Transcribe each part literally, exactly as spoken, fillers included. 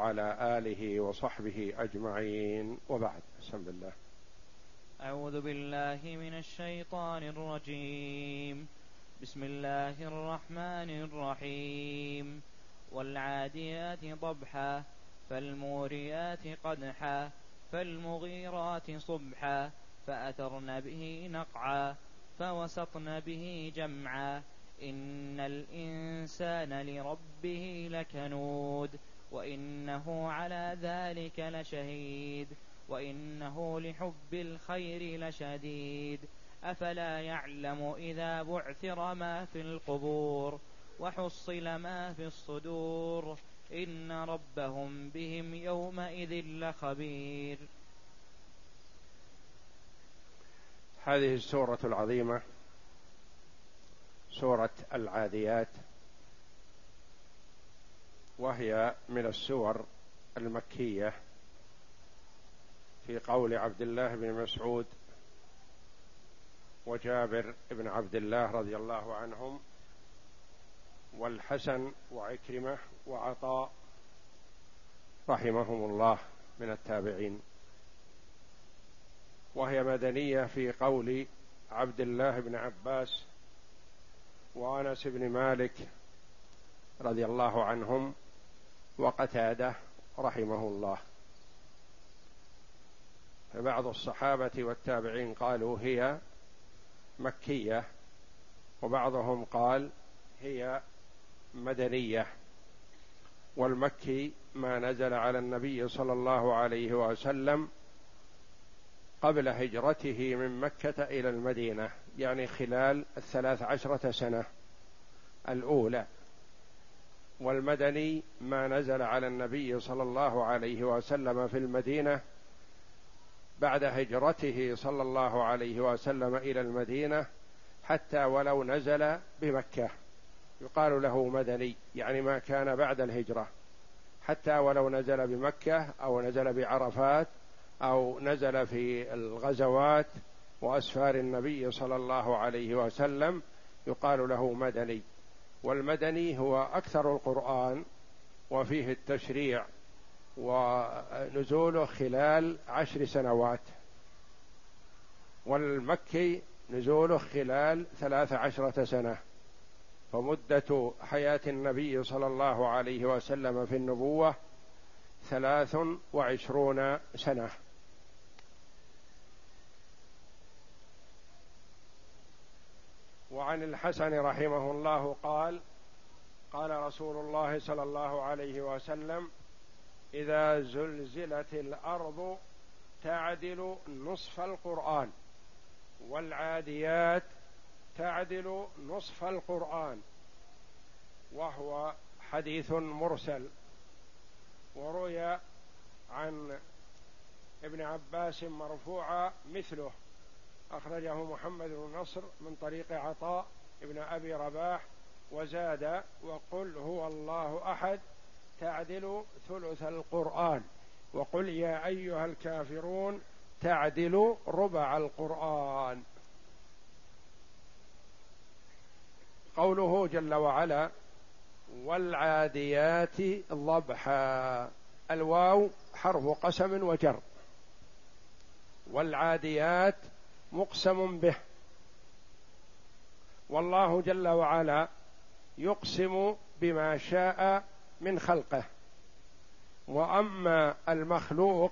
وعلى آله وصحبه أجمعين، وبعد. بسم الله. أعوذ بالله من الشيطان الرجيم. بسم الله الرحمن الرحيم. والعاديات ضبحا فالموريات قدحا فالمغيرات صبحا فأثرن به نقعا فوسطن به جمعا إن الإنسان لربه لكنود وإنه على ذلك لشهيد وإنه لحب الخير لشديد أفلا يعلم إذا بعثر ما في القبور وحصل ما في الصدور إن ربهم بهم يومئذ لخبير. هذه السورة العظيمة سورة العاديات، وهي من السور المكية، في قول عبد الله بن مسعود وجابر بن عبد الله رضي الله عنهم والحسن وعكرمة وعطاء رحمهم الله من التابعين، وهي مدنية في قول عبد الله بن عباس وأنس بن مالك رضي الله عنهم وقتادة رحمه الله. فبعض الصحابة والتابعين قالوا هي مكية، وبعضهم قال هي مدنية، والمكي ما نزل على النبي صلى الله عليه وسلم قبل هجرته من مكة إلى المدينة، يعني خلال الثلاث عشرة سنة الأولى. والمدني ما نزل على النبي صلى الله عليه وسلم في المدينة بعد هجرته صلى الله عليه وسلم إلى المدينة، حتى ولو نزل بمكة يقال له مدني، يعني ما كان بعد الهجرة، حتى ولو نزل بمكة أو نزل بعرفات أو نزل في الغزوات وأسفار النبي صلى الله عليه وسلم يقال له مدني. والمدني هو أكثر القرآن وفيه التشريع ونزوله خلال عشر سنوات، والمكي نزوله خلال ثلاث عشرة سنة، فمدة حياة النبي صلى الله عليه وسلم في النبوة ثلاث وعشرون سنة. وعن الحسن رحمه الله قال: قال رسول الله صلى الله عليه وسلم: إذا زلزلت الأرض تعدل نصف القرآن، والعاديات تعدل نصف القرآن. وهو حديث مرسل، وروي عن ابن عباس مرفوعا مثله، أخرجه محمد بن نصر من طريق عطاء ابن أبي رباح، وزاد: وقل هو الله أحد تعدل ثلث القرآن، وقل يا أيها الكافرون تعدل ربع القرآن. قوله جل وعلا: والعاديات ضبحا، الواو حرف قسم وجر، والعاديات مقسم به، والله جل وعلا يقسم بما شاء من خلقه. وأما المخلوق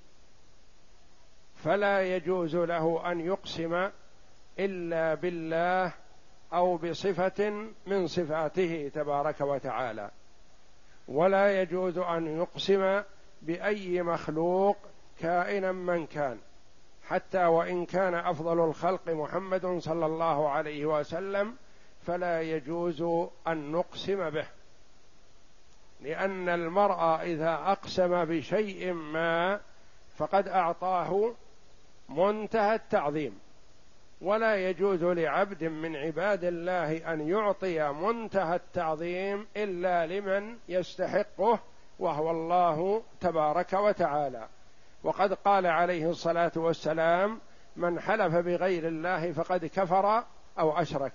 فلا يجوز له أن يقسم إلا بالله أو بصفة من صفاته تبارك وتعالى، ولا يجوز أن يقسم بأي مخلوق كائنا من كان، حتى وإن كان أفضل الخلق محمد صلى الله عليه وسلم فلا يجوز أن نقسم به، لأن المرء إذا أقسم بشيء ما فقد أعطاه منتهى التعظيم، ولا يجوز لعبد من عباد الله أن يعطي منتهى التعظيم إلا لمن يستحقه، وهو الله تبارك وتعالى. وقد قال عليه الصلاة والسلام: من حلف بغير الله فقد كفر أو أشرك.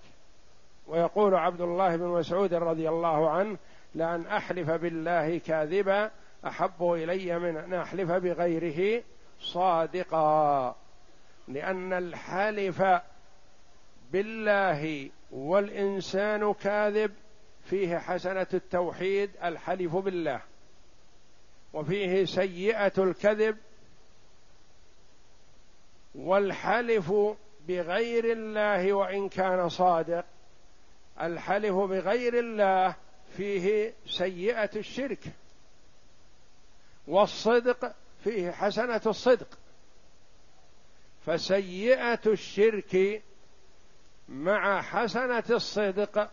ويقول عبد الله بن مسعود رضي الله عنه: لأن أحلف بالله كاذبا أحب إلي من أن أحلف بغيره صادقا، لأن الحلف بالله والإنسان كاذب فيه حسنة التوحيد الحلف بالله، وفيه سيئة الكذب. والحلف بغير الله وإن كان صادق، الحلف بغير الله فيه سيئة الشرك، والصدق فيه حسنة الصدق. فسيئة الشرك مع حسنة الصدق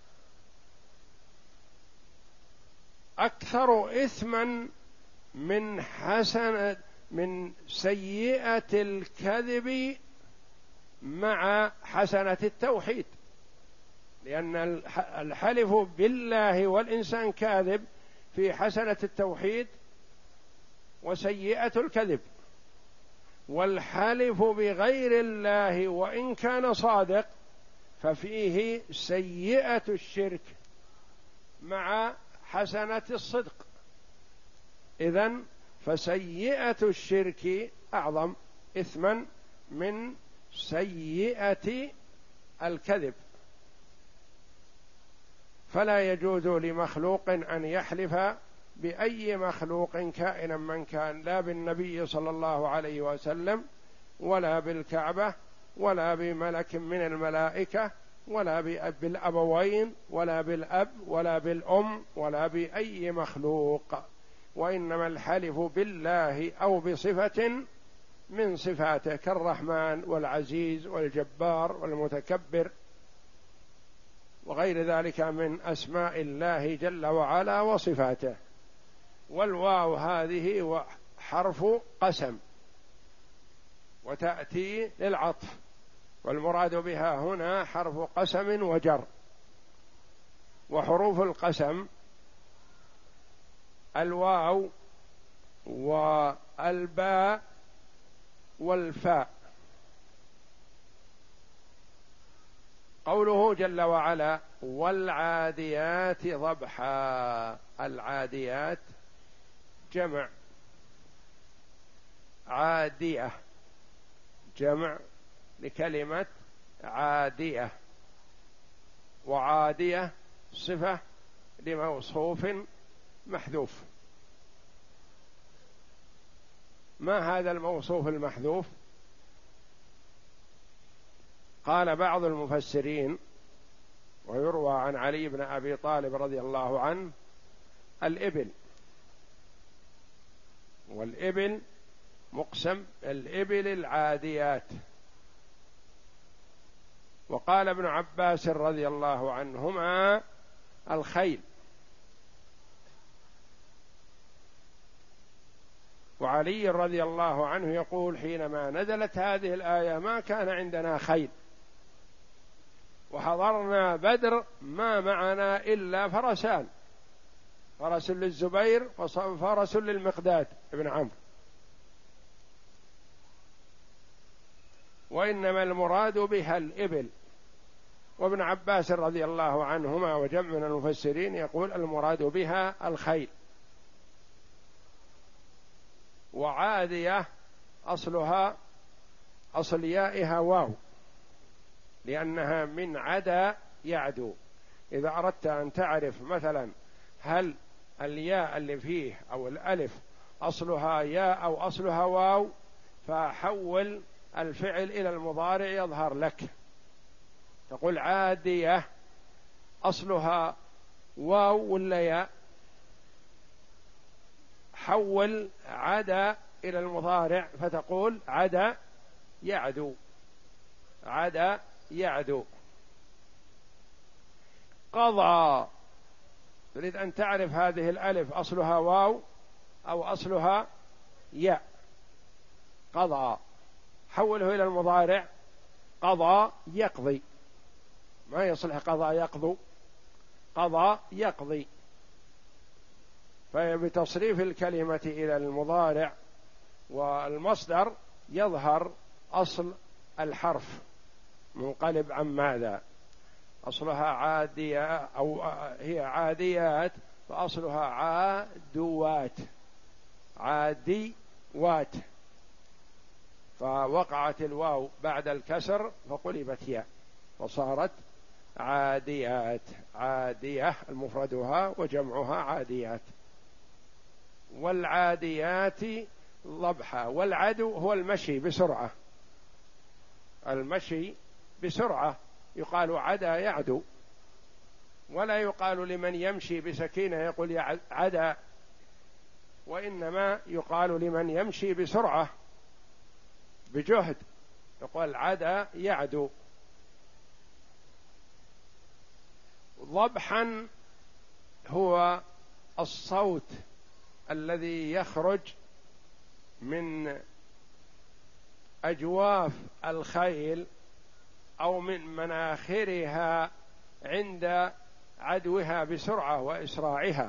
أكثر إثما من حسنة من سيئة الكذب مع حسنة التوحيد، لأن الحلف بالله والإنسان كاذب في حسنة التوحيد وسيئة الكذب، والحلف بغير الله وإن كان صادق ففيه سيئة الشرك مع حسنة الصدق. إذن فسيئة الشرك أعظم إثما من سيئة الكذب. فلا يجوز لمخلوق أن يحلف بأي مخلوق كائنا من كان، لا بالنبي صلى الله عليه وسلم ولا بالكعبة ولا بملك من الملائكة ولا بالأبوين ولا بالأب ولا بالأم ولا بأي مخلوق، وإنما الحلف بالله أو بصفة من صفاته كالرحمن والعزيز والجبار والمتكبر وغير ذلك من أسماء الله جل وعلا وصفاته. والواو هذه حرف قسم وتأتي للعطف، والمراد بها هنا حرف قسم وجر. وحروف القسم الواو والباء والفاء. قوله جل وعلا والعاديات ضبحا، العاديات جمع عادية، جمع لكلمة عادية، وعادية صفة لموصوف محذوف. ما هذا الموصوف المحذوف؟ قال بعض المفسرين ويروى عن علي بن أبي طالب رضي الله عنه الإبل، والإبل مقسم الإبل العاديات. وقال ابن عباس رضي الله عنهما الخيل. وعلي رضي الله عنه يقول حينما نزلت هذه الآية ما كان عندنا خيل، وحضرنا بدر ما معنا إلا فرسان، فرس للزبير وفرس للمقداد ابن عمرو، وإنما المراد بها الإبل. وابن عباس رضي الله عنهما وجمع من المفسرين يقول المراد بها الخيل. وعادية أصلها أصل يائها واو، لأنها من عدا يعدو. إذا أردت أن تعرف مثلا هل الياء اللي فيه أو الألف أصلها ياء أو أصلها واو، فحول الفعل إلى المضارع يظهر لك، تقول عادية أصلها واو ولا ياء، حول عدا إلى المضارع فتقول عدا يعدو، عدا يعدو. قضى، تريد أن تعرف هذه الألف أصلها واو أو أصلها ياء، قضى حوله إلى المضارع قضى يقضي، ما يصلح قضى يقضو، قضى يقضي. فبتصريف الكلمة إلى المضارع والمصدر يظهر أصل الحرف منقلب عن ماذا، أصلها عادية أو هي عاديات فأصلها عادوات، عاديوات، فوقعت الواو بعد الكسر فقلبت ياء فصارت عاديات. عادية المفردها وجمعها عاديات. والعاديات ضبحا. والعدو هو المشي بسرعة، المشي بسرعة يقال عدا يعدو، ولا يقال لمن يمشي بسكينة يقول عدا، وإنما يقال لمن يمشي بسرعة بجهد يقول عدا يعدو. ضبحا هو الصوت الذي يخرج من أجواف الخيل أو من مناخرها عند عدوها بسرعة وإسراعها.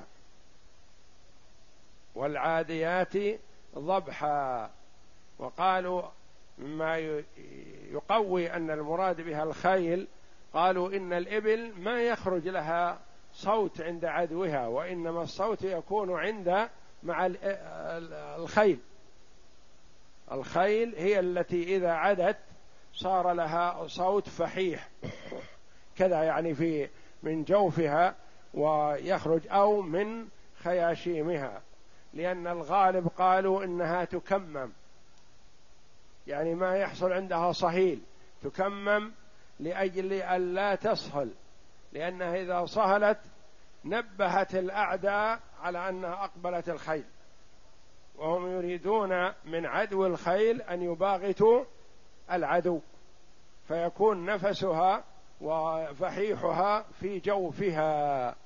والعاديات ضبحا. وقالوا ما يقوي أن المراد بها الخيل، قالوا إن الإبل ما يخرج لها صوت عند عدوها، وإنما الصوت يكون عند مع الخيل. الخيل هي التي إذا عدت صار لها صوت فحيح كذا، يعني في من جوفها ويخرج، أو من خياشيمها، لأن الغالب قالوا إنها تكمم، يعني ما يحصل عندها صهيل، تكمم لأجل أن لا تصهل، لأنها إذا صهلت نبهت الأعداء على أنها أقبلت الخيل، وهم يريدون من عدو الخيل أن يباغتوا العدو، فيكون نفسها وفحيحها في جوفها.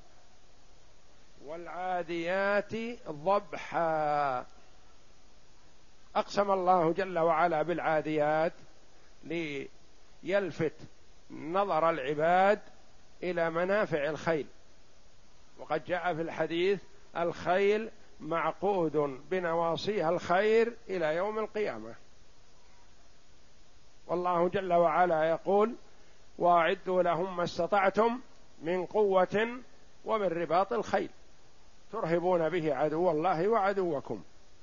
والعاديات ضبحا. أقسم الله جل وعلا بالعاديات ليلفت نظر العباد إلى منافع الخيل، وقد جاء في الحديث الخيل معقود بنواصيها الخير إلى يوم القيامة. والله جل وعلا يقول واعدوا لهم ما استطعتم من قوة ومن رباط الخيل ترهبون به عدو الله وعدوكم.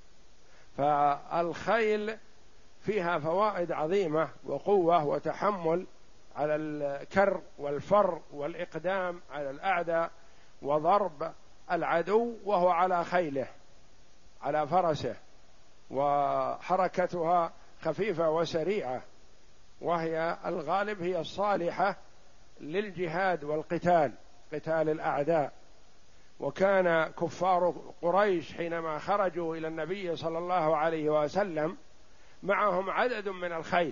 فالخيل فيها فوائد عظيمة وقوة وتحمل على الكر والفر والإقدام على الأعداء وضرب العدو وهو على خيله على فرسه، وحركتها خفيفة وسريعة، وهي الغالب هي الصالحة للجهاد والقتال، قتال الأعداء. وكان كفار قريش حينما خرجوا إلى النبي صلى الله عليه وسلم معهم عدد من الخيل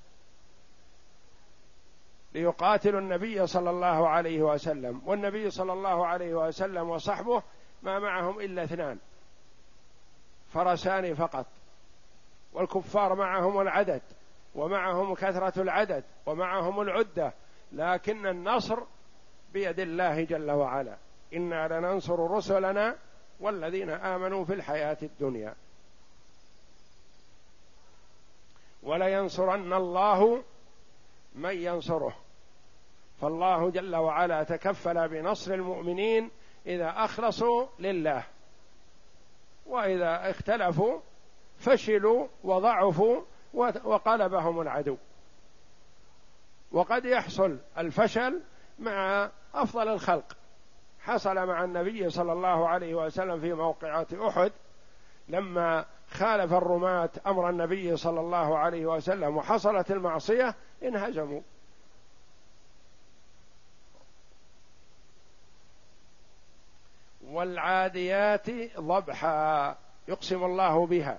ليقاتلوا النبي صلى الله عليه وسلم، والنبي صلى الله عليه وسلم وصحبه ما معهم إلا اثنان فرسان فقط، والكفار معهم العدد ومعهم كثرة العدد ومعهم العدة، لكن النصر بيد الله جل وعلا. إنا لننصر رسلنا والذين آمنوا في الحياة الدنيا ولينصرن الله من ينصره. فالله جل وعلا تكفل بنصر المؤمنين إذا أخلصوا لله، وإذا اختلفوا فشلوا وضعفوا وقلبهم العدو. وقد يحصل الفشل مع أفضل الخلق، حصل مع النبي صلى الله عليه وسلم في موقعة أحد لما خالف الرماة أمر النبي صلى الله عليه وسلم وحصلت المعصية انهزموا. والعاديات ضبحا يقسم الله بها.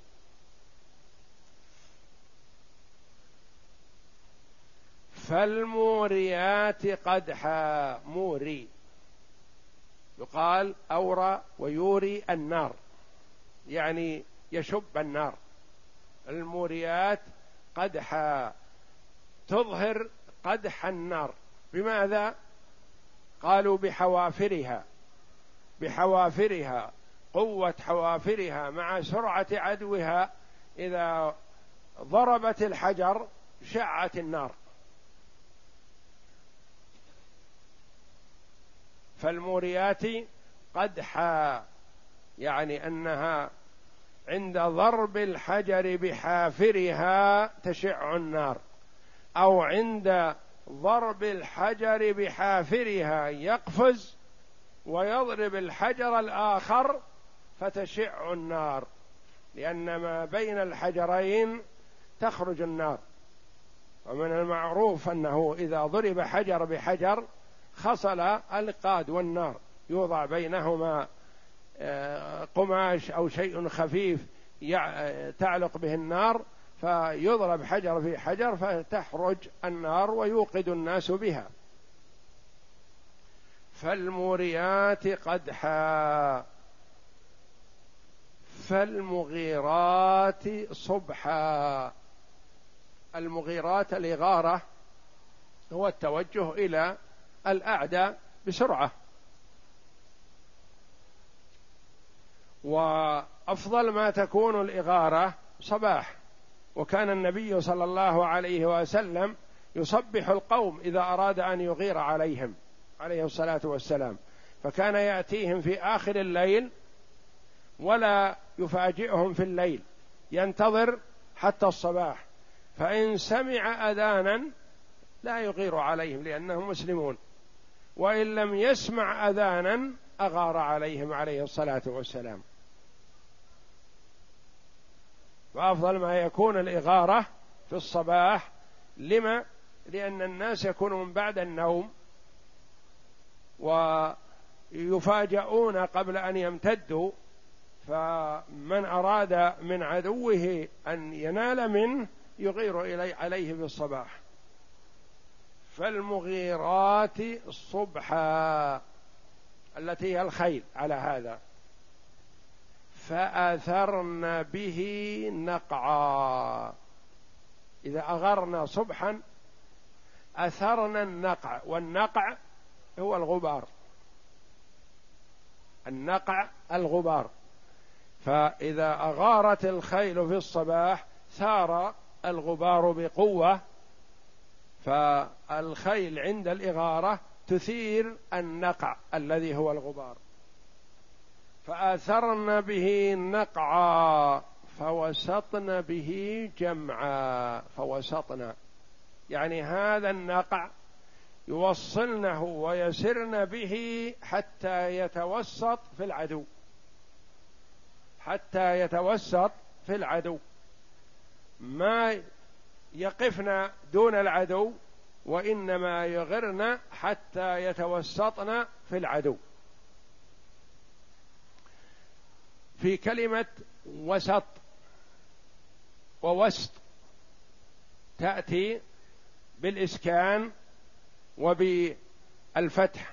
فالموريات قدحا. موري يقال أورى ويوري النار، يعني يشب النار. الموريات قدحا تظهر قدح النار. بماذا؟ قالوا بحوافرها، بحوافرها، قوة حوافرها مع سرعة عدوها، إذا ضربت الحجر شعت النار. فالموريات قدحا، يعني أنها عند ضرب الحجر بحافرها تشع النار، أو عند ضرب الحجر بحافرها يقفز ويضرب الحجر الآخر فتشع النار، لأن ما بين الحجرين تخرج النار. ومن المعروف أنه إذا ضرب حجر بحجر خصل القاد والنار، يوضع بينهما قماش أو شيء خفيف تعلق به النار، فيضرب حجر في حجر فتخرج النار ويوقد الناس بها. فالموريات قدحا فالمغيرات صبحا. المغيرات الإغارة هو التوجه إلى الأعداء بسرعة. وأفضل ما تكون الإغارة صباح، وكان النبي صلى الله عليه وسلم يصبح القوم إذا أراد أن يغير عليهم عليه الصلاة والسلام، فكان يأتيهم في آخر الليل ولا يفاجئهم في الليل، ينتظر حتى الصباح، فإن سمع أذانا لا يغير عليهم لأنهم مسلمون، وإن لم يسمع أذانا أغار عليهم عليه الصلاة والسلام. وأفضل ما يكون الإغارة في الصباح. لما؟ لأن الناس يكونون بعد النوم ويفاجؤون قبل أن يمتدوا، فمن أراد من عدوه أن ينال منه يغير إلي عليه بالصباح. فالمغيرات صبحا التي هي الخيل على هذا. فأثرن به نقعا، إذا أغرنا صبحا أثرنا النقع، والنقع هو الغبار، النقع الغبار. فإذا أغارت الخيل في الصباح ثار الغبار بقوة، فالخيل عند الإغارة تثير النقع الذي هو الغبار. فأثرن به نقعا فوسطن به جمعا. فوسطن يعني هذا النقع يوصلنه ويسرن به حتى يتوسط في العدو، حتى يتوسط في العدو، ما يقفن دون العدو، وإنما يغرن حتى يتوسطن في العدو. في كلمة وسط ووسط تأتي بالإسكان وبالفتح.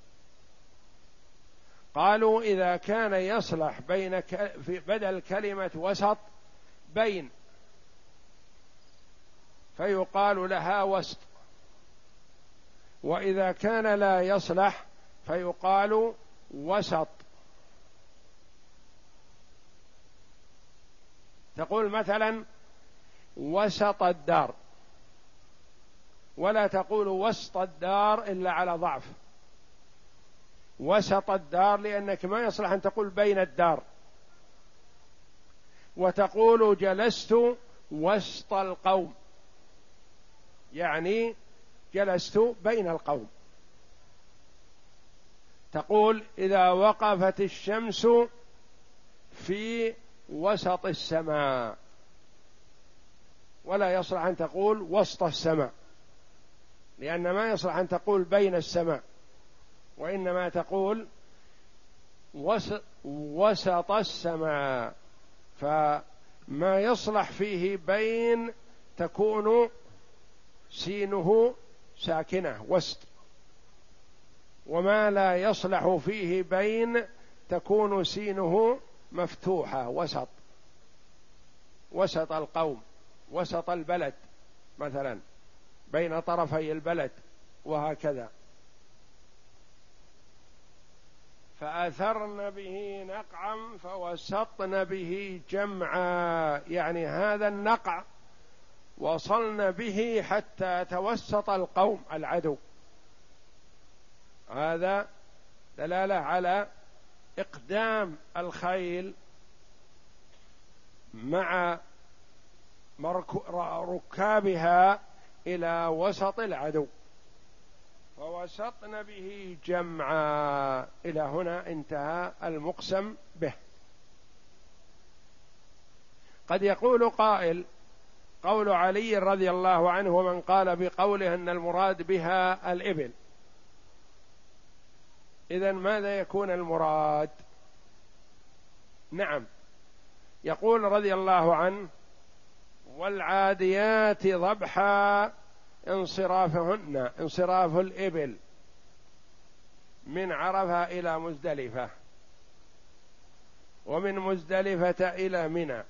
قالوا إذا كان يصلح بين في بدل كلمة وسط بين، فيقال لها وسط، وإذا كان لا يصلح فيقال وسط. تقول مثلا وسط الدار، ولا تقول وسط الدار إلا على ضعف. وسط الدار لأنك ما يصلح أن تقول بين الدار. وتقول جلست وسط القوم، يعني جلست بين القوم. تقول إذا وقفت الشمس في وسط السماء، ولا يصلح أن تقول وسط السماء، لأن ما يصلح أن تقول بين السماء، وإنما تقول وسط السماء. فما يصلح فيه بين تكون سينه ساكنة وسط، وما لا يصلح فيه بين تكون سينه مفتوحة وسط. وسط القوم، وسط البلد مثلا، بين طرفي البلد، وهكذا. فأثرن به نقعا فوسطن به جمعا، يعني هذا النقع وصلن به حتى توسط القوم العدو. هذا دلالة على إقدام الخيل مع ركابها إلى وسط العدو، فوسطن به جمعا. إلى هنا انتهى المقسم به. قد يقول قائل: قول علي رضي الله عنه ومن قال بقوله أن المراد بها الإبل، إذن ماذا يكون المراد؟ نعم، يقول رضي الله عنه: والعاديات ضبحا انصرافهن، انصراف الإبل من عرفة إلى مزدلفة، ومن مزدلفة إلى منى.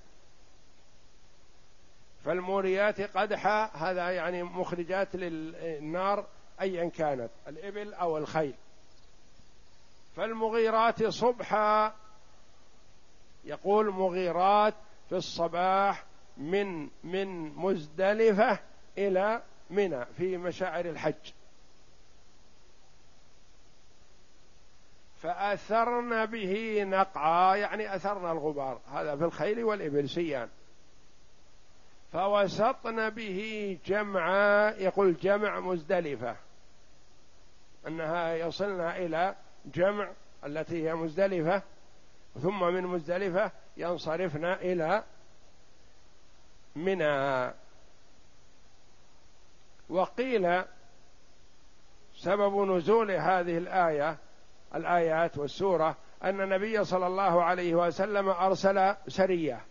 فالموريات قدحا، هذا يعني مخرجات للنار أيا كانت، الإبل أو الخيل. فالمغيرات صبحا، يقول مغيرات في الصباح من من مزدلفة إلى منى في مشاعر الحج. فأثرن به نقعا، يعني أثرن الغبار، هذا في الخيل والإبل سيان. فوسطن به جمعا، يقول جمع مزدلفة، أنها يصلنا إلى جمع التي هي مزدلفة، ثم من مزدلفة ينصرفن إلى منى. وقيل سبب نزول هذه الآية الآيات والسورة أن النبي صلى الله عليه وسلم أرسل سرية،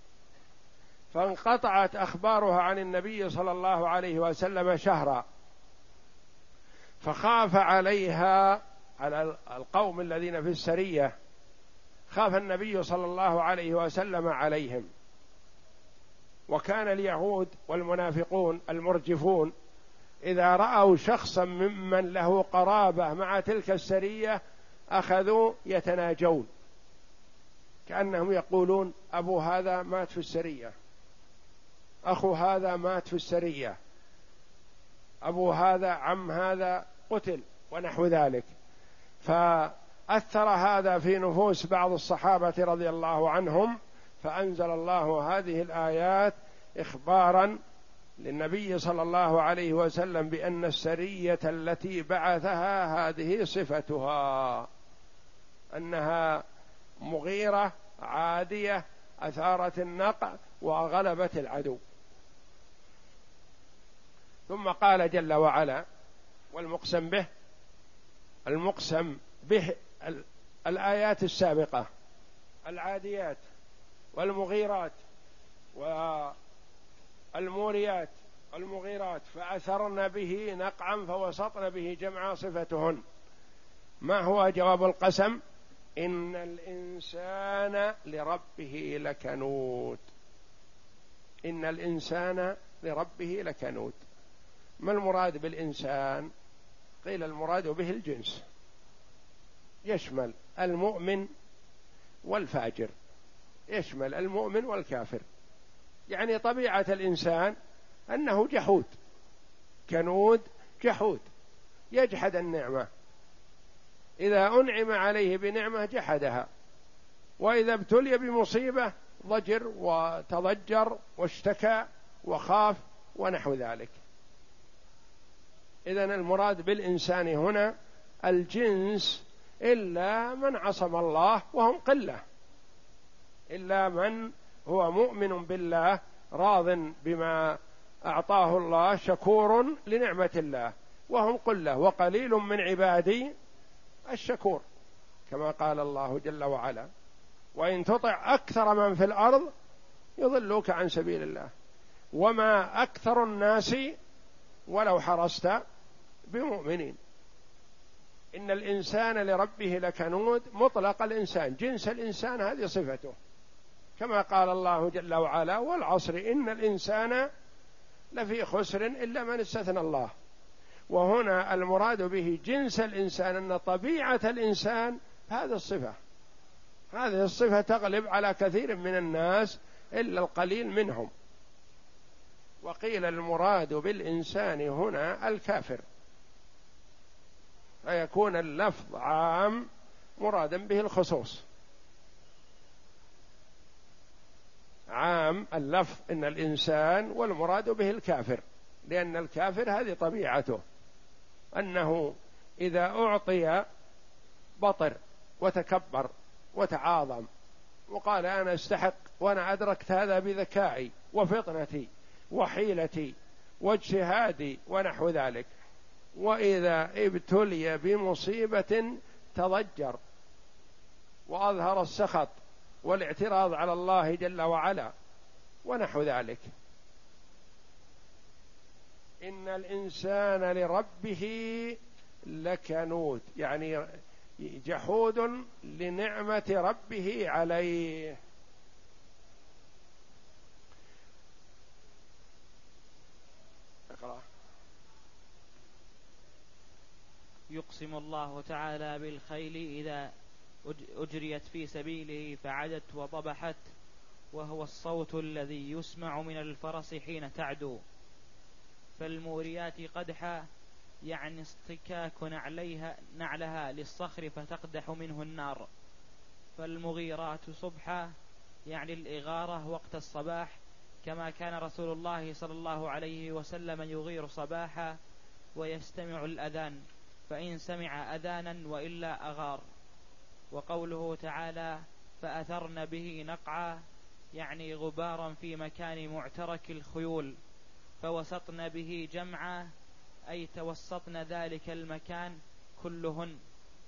فانقطعت أخبارها عن النبي صلى الله عليه وسلم شهرا، فخاف عليها، على القوم الذين في السرية، خاف النبي صلى الله عليه وسلم عليهم. وكان اليهود والمنافقون المرجفون إذا رأوا شخصا ممن له قرابة مع تلك السرية أخذوا يتناجون، كأنهم يقولون: أبو هذا مات في السرية، أخو هذا مات في السرية، أبو هذا عم هذا قتل، ونحو ذلك. فأثر هذا في نفوس بعض الصحابة رضي الله عنهم، فأنزل الله هذه الآيات إخبارا للنبي صلى الله عليه وسلم بأن السرية التي بعثها هذه صفتها، أنها مغيرة عادية أثارت النقع وغلبت العدو. ثم قال جل وعلا: والمقسم به، المقسم به الآيات السابقة، العاديات والمغيرات والموريات والمغيرات، فأثرن به نقعا فوسطن به جمعا صفتهن. ما هو جواب القسم؟ إن الإنسان لربه لكنود. إن الإنسان لربه لكنود. ما المراد بالإنسان؟ قيل المراد به الجنس، يشمل المؤمن والفاجر، يشمل المؤمن والكافر. يعني طبيعة الإنسان أنه جحود، كنود جحود، يجحد النعمة، إذا أنعم عليه بنعمة جحدها، وإذا ابتلي بمصيبة ضجر وتضجر واشتكى وخاف ونحو ذلك. إذن المراد بالإنسان هنا الجنس، إلا من عصم الله وهم قلة، إلا من هو مؤمن بالله راض بما أعطاه الله شكور لنعمة الله، وهم قلة، وقليل من عبادي الشكور، كما قال الله جل وعلا: وإن تطع أكثر من في الأرض يضلوك عن سبيل الله وما أكثر الناس ولو حرصت بمؤمنين. إن الإنسان لربه لكنود، مطلق الإنسان، جنس الإنسان هذه صفته، كما قال الله جل وعلا: والعصر إن الإنسان لفي خسر إلا من استثنى الله. وهنا المراد به جنس الإنسان، أن طبيعة الإنسان هذه الصفة، هذه الصفة تغلب على كثير من الناس إلا القليل منهم. وقيل المراد بالإنسان هنا الكافر، فيكون اللفظ عام مرادا به الخصوص. عام اللفظ إن الإنسان، والمراد به الكافر، لأن الكافر هذه طبيعته، أنه إذا أعطي بطر وتكبر وتعاظم وقال أنا استحق وأنا أدركت هذا بذكائي وفطنتي وحيلتي واجتهادي ونحو ذلك. وإذا ابتلي بمصيبة تضجر وأظهر السخط والاعتراض على الله جل وعلا ونحو ذلك. إن الإنسان لربه لكنود، يعني جحود لنعمة ربه عليه. اقرأ. يقسم الله تعالى بالخيل إذا أجريت في سبيله فعدت وضبحت، وهو الصوت الذي يسمع من الفرس حين تعدو. فالموريات قدحا، يعني اصطكاك نعليها نعلها للصخر فتقدح منه النار. فالمغيرات صبحا، يعني الإغارة وقت الصباح، كما كان رسول الله صلى الله عليه وسلم يغير صباحا ويستمع الأذان، فإن سمع أذانا وإلا أغار. وقوله تعالى فأثرن به نقعا، يعني غبارا في مكان معترك الخيول. فوسطن به جمعا، أي توسطن ذلك المكان كلهن.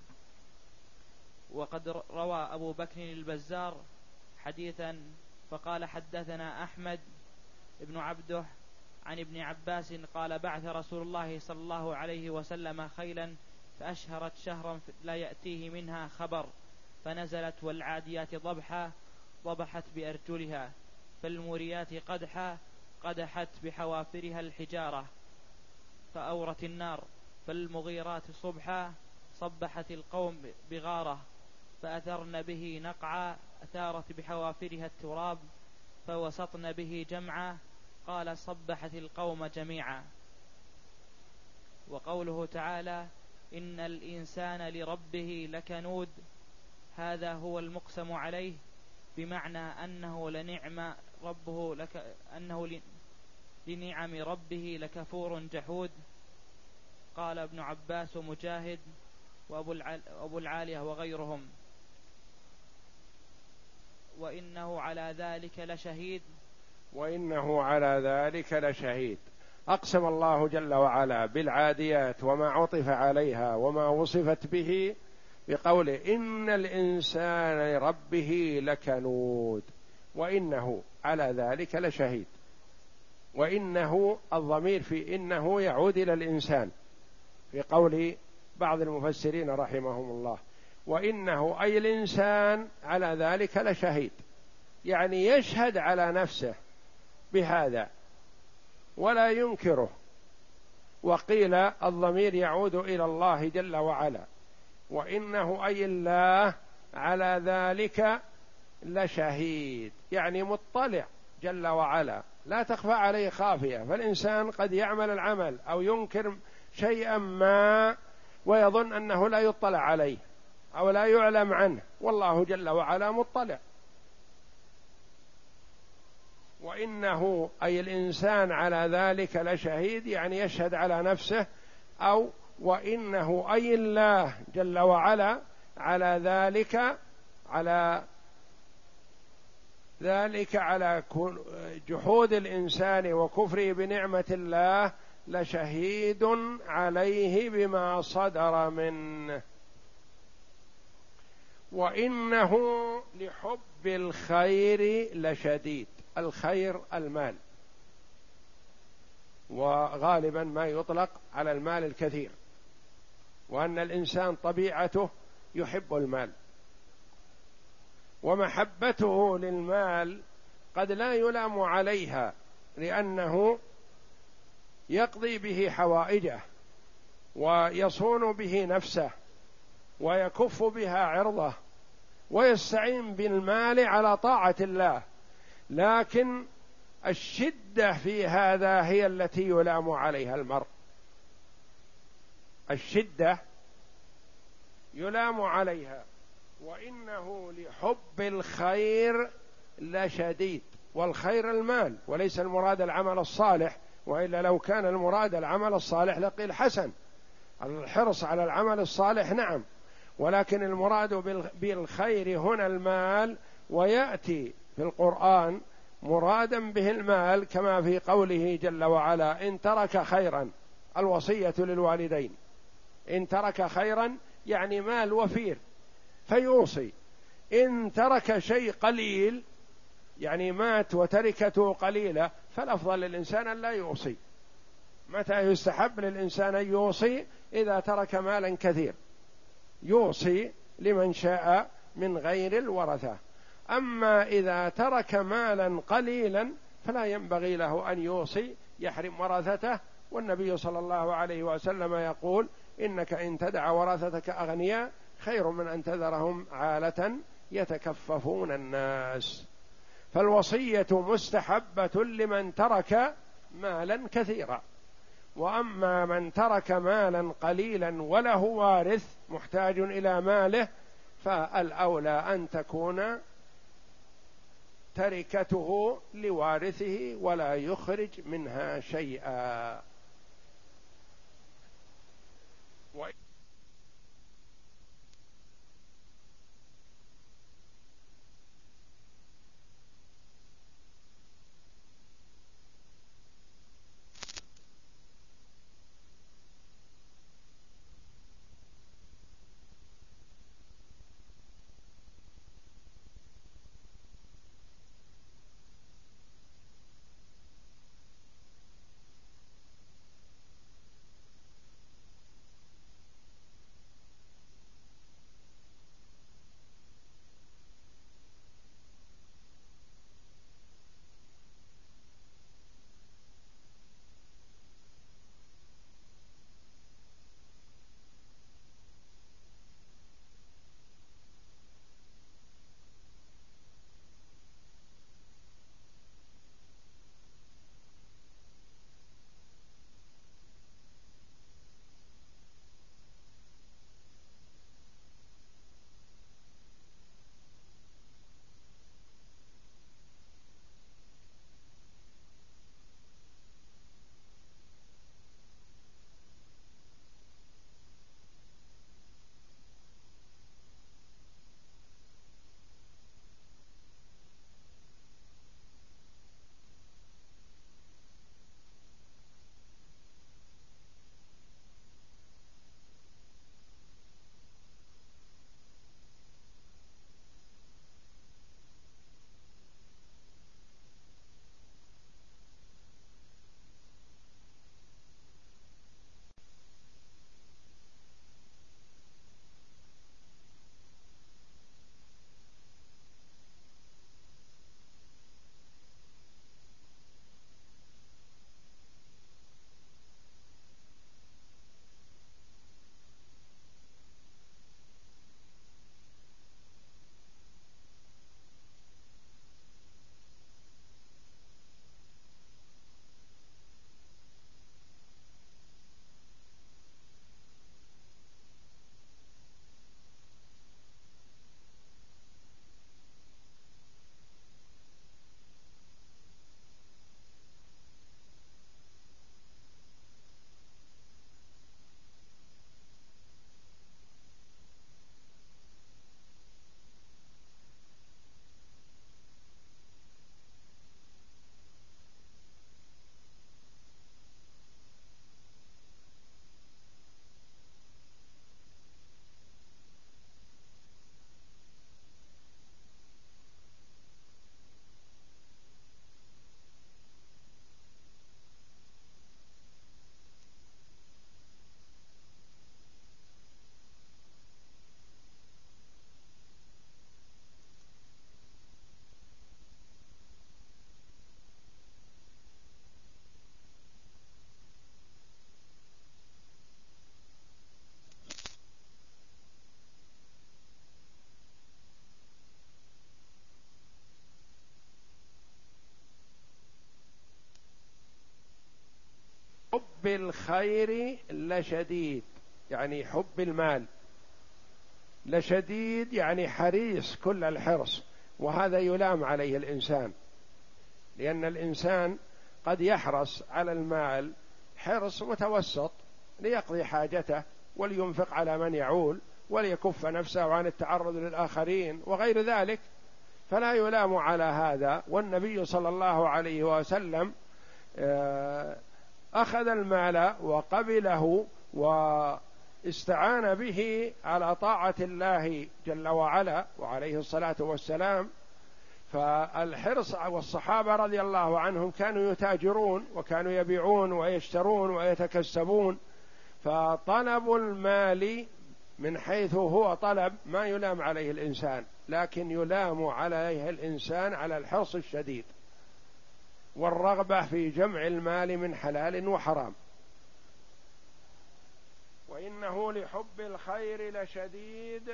وقد روى أبو بكر البزار حديثا فقال حدثنا أحمد ابن عبده عن ابن عباس قال بعث رسول الله صلى الله عليه وسلم خيلا فأشهرت شهرا لا يأتيه منها خبر، فنزلت والعاديات ضبحا ضبحت بأرجلها، فالموريات قدحا قدحت بحوافرها الحجارة فأورت النار، فالمغيرات صبحا صبحت القوم بغارة، فأثرن به نقعا أثارت بحوافرها التراب، فوسطن به جمعا قال صبحت القوم جميعا. وقوله تعالى إن الإنسان لربه لكنود، هذا هو المقسم عليه، بمعنى أنه لنعم ربه لك أنه لنعم ربه لكفور جحود. قال ابن عباس ومجاهد وأبو العالية وغيرهم. وإنه على ذلك لشهيد. وإنه على ذلك لشهيد. أقسم الله جل وعلا بالعاديات وما عطف عليها وما وصفت به بقوله إن الإنسان لربه لكنود، وإنه على ذلك لشهيد. وإنه الضمير في إنه يعود إلى الإنسان في قول بعض المفسرين رحمهم الله، وإنه أي الإنسان على ذلك لشهيد، يعني يشهد على نفسه بهذا ولا ينكره. وقيل الضمير يعود إلى الله جل وعلا، وإنه أي الله على ذلك لشهيد، يعني مطلع جل وعلا لا تخفى عليه خافية. فالإنسان قد يعمل العمل أو ينكر شيئا ما ويظن أنه لا يطلع عليه أو لا يعلم عنه، والله جل وعلا مطلع. وإنه أي الإنسان على ذلك لشهيد، يعني يشهد على نفسه، أو وإنه أي الله جل وعلا على ذلك على ذلك على جحود الإنسان وكفره بنعمة الله لشهيد عليه بما صدر منه. وإنه لحب الخير لشديد. الخير المال، وغالبا ما يطلق على المال الكثير، وأن الإنسان طبيعته يحب المال، ومحبته للمال قد لا يلام عليها، لأنه يقضي به حوائجه ويصون به نفسه ويكف بها عرضه ويستعين بالمال على طاعة الله، لكن الشدة في هذا هي التي يلام عليها المرء. الشدة يلام عليها وإنه لحب الخير لشديد، والخير المال وليس المراد العمل الصالح، وإلا لو كان المراد العمل الصالح لقيل حسن. الحرص على العمل الصالح نعم، ولكن المراد بالخير هنا المال، ويأتي في القرآن مرادا به المال كما في قوله جل وعلا: إن ترك خيرا، الوصية للوالدين، إن ترك خيرا يعني مال وفير فيوصي، إن ترك شيء قليل يعني مات وتركته قليلة فالأفضل للإنسان أن لا يوصي. متى يستحب للإنسان أن يوصي؟ إذا ترك مالا كثير يوصي لمن شاء من غير الورثة. أما إذا ترك مالا قليلا فلا ينبغي له أن يوصي، يحرم ورثته. والنبي صلى الله عليه وسلم يقول: إنك إن تدع ورثتك أغنياء خير من أن تذرهم عالة يتكففون الناس. فالوصية مستحبة لمن ترك مالا كثيرا. وأما من ترك مالا قليلا وله وارث محتاج إلى ماله فالأولى أن تكون تركته لوارثه ولا يخرج منها شيئا. حب الخير لشديد، يعني حب المال لشديد يعني حريص كل الحرص، وهذا يلام عليه الإنسان، لأن الإنسان قد يحرص على المال حرص متوسط ليقضي حاجته ولينفق على من يعول وليكف نفسه عن التعرض للآخرين وغير ذلك، فلا يلام على هذا. والنبي صلى الله عليه وسلم أخذ المال وقبله واستعان به على طاعة الله جل وعلا وعليه الصلاة والسلام. فالحرص، والصحابة رضي الله عنهم كانوا يتاجرون وكانوا يبيعون ويشترون ويتكسبون، فطلب المال من حيث هو طلب ما يلام عليه الإنسان، لكن يلام عليه الإنسان على الحرص الشديد والرغبة في جمع المال من حلال وحرام. وإنه لحب الخير لشديد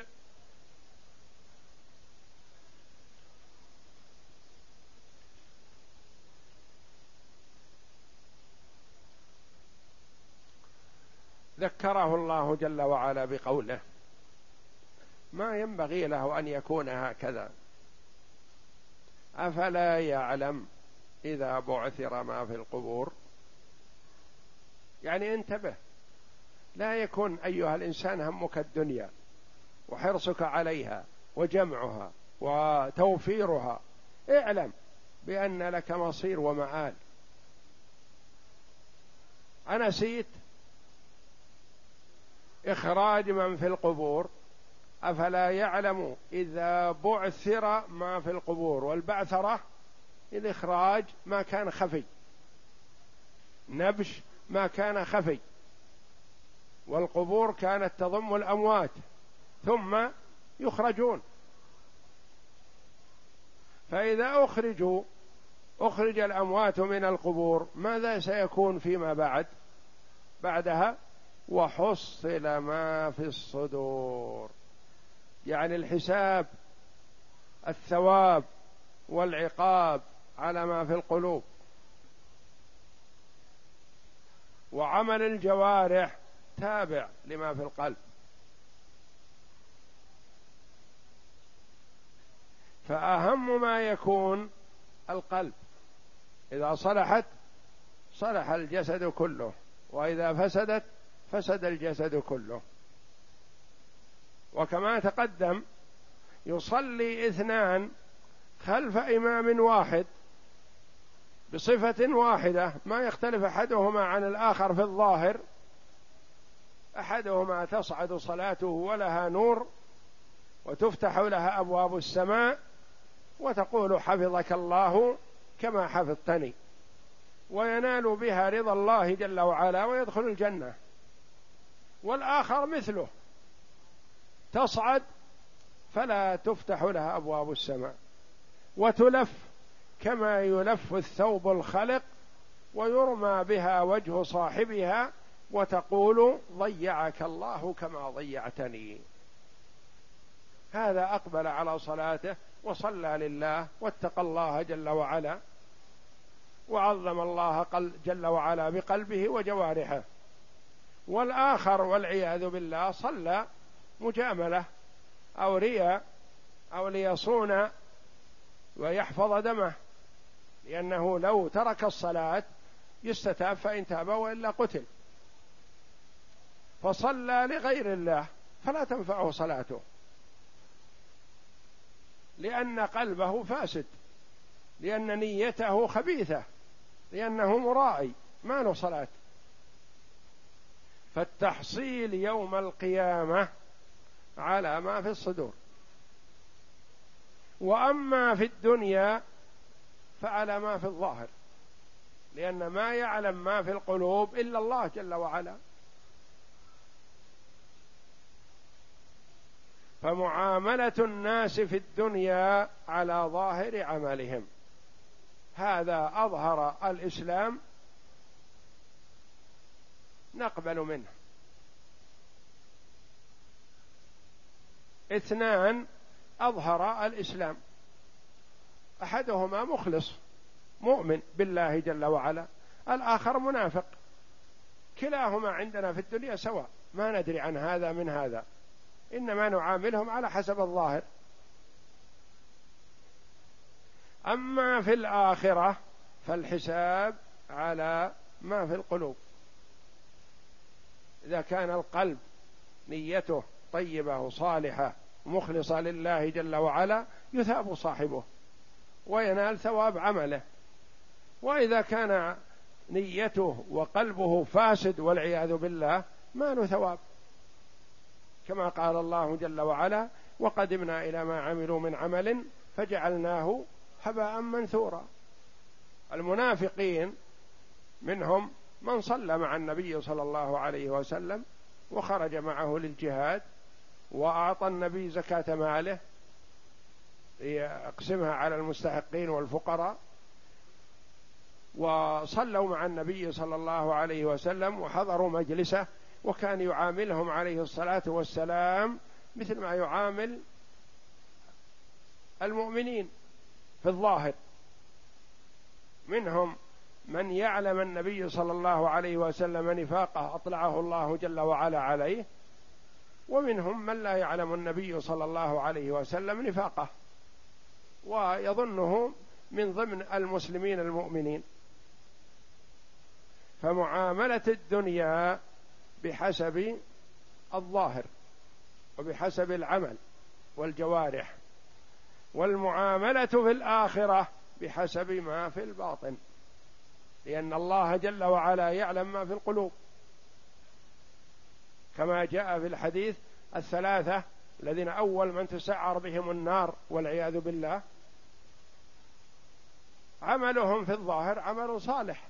ذكره الله جل وعلا بقوله: ما ينبغي له أن يكون هكذا، أفلا يعلم إذا بعثر ما في القبور. يعني انتبه، لا يكون أيها الإنسان همك الدنيا وحرصك عليها وجمعها وتوفيرها، اعلم بأن لك مصير ومآل. أنسيت إخراج من في القبور؟ أفلا يعلم إذا بعثر ما في القبور، والبعثرة الإخراج ما كان خفي، نبش ما كان خفي، والقبور كانت تضم الأموات ثم يخرجون. فإذا أخرجوا أخرج الأموات من القبور، ماذا سيكون فيما بعد بعدها؟ وحصل ما في الصدور، يعني الحساب، الثواب والعقاب على ما في القلوب، وعمل الجوارح تابع لما في القلب. فأهم ما يكون القلب، إذا صلحت صلح الجسد كله، وإذا فسدت فسد الجسد كله. وكما تقدم يصلي اثنان خلف إمام واحد بصفة واحدة، ما يختلف أحدهما عن الآخر في الظاهر، أحدهما تصعد صلاته ولها نور وتفتح لها أبواب السماء وتقول حفظك الله كما حفظتني، وينال بها رضا الله جل وعلا ويدخل الجنة. والآخر مثله، تصعد فلا تفتح لها أبواب السماء وتلف كما يلف الثوب الخلق ويرمى بها وجه صاحبها وتقول ضيعك الله كما ضيعتني. هذا أقبل على صلاته وصلى لله واتقى الله جل وعلا وعظم الله جل وعلا بقلبه وجوارحه. والآخر والعياذ بالله صلى مجاملة أو رياء أو ليصون ويحفظ دمه، لأنه لو ترك الصلاة يستتاب فإن تاب وإلا قتل، فصلى لغير الله فلا تنفعه صلاته، لأن قلبه فاسد، لأن نيته خبيثة، لأنه مرائي، ما له صلاة. فالتحصيل يوم القيامة على ما في الصدور، وأما في الدنيا فعلى ما في الظاهر، لأن ما يعلم ما في القلوب إلا الله جل وعلا. فمعاملة الناس في الدنيا على ظاهر عملهم، هذا أظهر الإسلام نقبل منه. اثنان أظهر الإسلام، أحدهما مخلص مؤمن بالله جل وعلا، الآخر منافق، كلاهما عندنا في الدنيا سواء، ما ندري عن هذا من هذا، إنما نعاملهم على حسب الظاهر. أما في الآخرة فالحساب على ما في القلوب. إذا كان القلب نيته طيبة وصالحة مخلصة لله جل وعلا يثاب صاحبه وينال ثواب عمله، وإذا كان نيته وقلبه فاسد والعياذ بالله ما له ثواب، كما قال الله جل وعلا: وقدمنا إلى ما عملوا من عمل فجعلناه هباء منثورا. المنافقين منهم من صلى مع النبي صلى الله عليه وسلم وخرج معه للجهاد وأعطى النبي زكاة ماله يقسمها على المستحقين والفقراء، وصلوا مع النبي صلى الله عليه وسلم وحضروا مجلسه، وكان يعاملهم عليه الصلاة والسلام مثل ما يعامل المؤمنين في الظاهر. منهم من يعلم النبي صلى الله عليه وسلم نفاقه أطلعه الله جل وعلا عليه، ومنهم من لا يعلم النبي صلى الله عليه وسلم نفاقه ويظنه من ضمن المسلمين المؤمنين. فمعاملة الدنيا بحسب الظاهر وبحسب العمل والجوارح، والمعاملة في الآخرة بحسب ما في الباطن، لأن الله جل وعلا يعلم ما في القلوب، كما جاء في الحديث: الثلاثة الذين أول من تسعر بهم النار والعياذ بالله عملهم في الظاهر عمل صالح،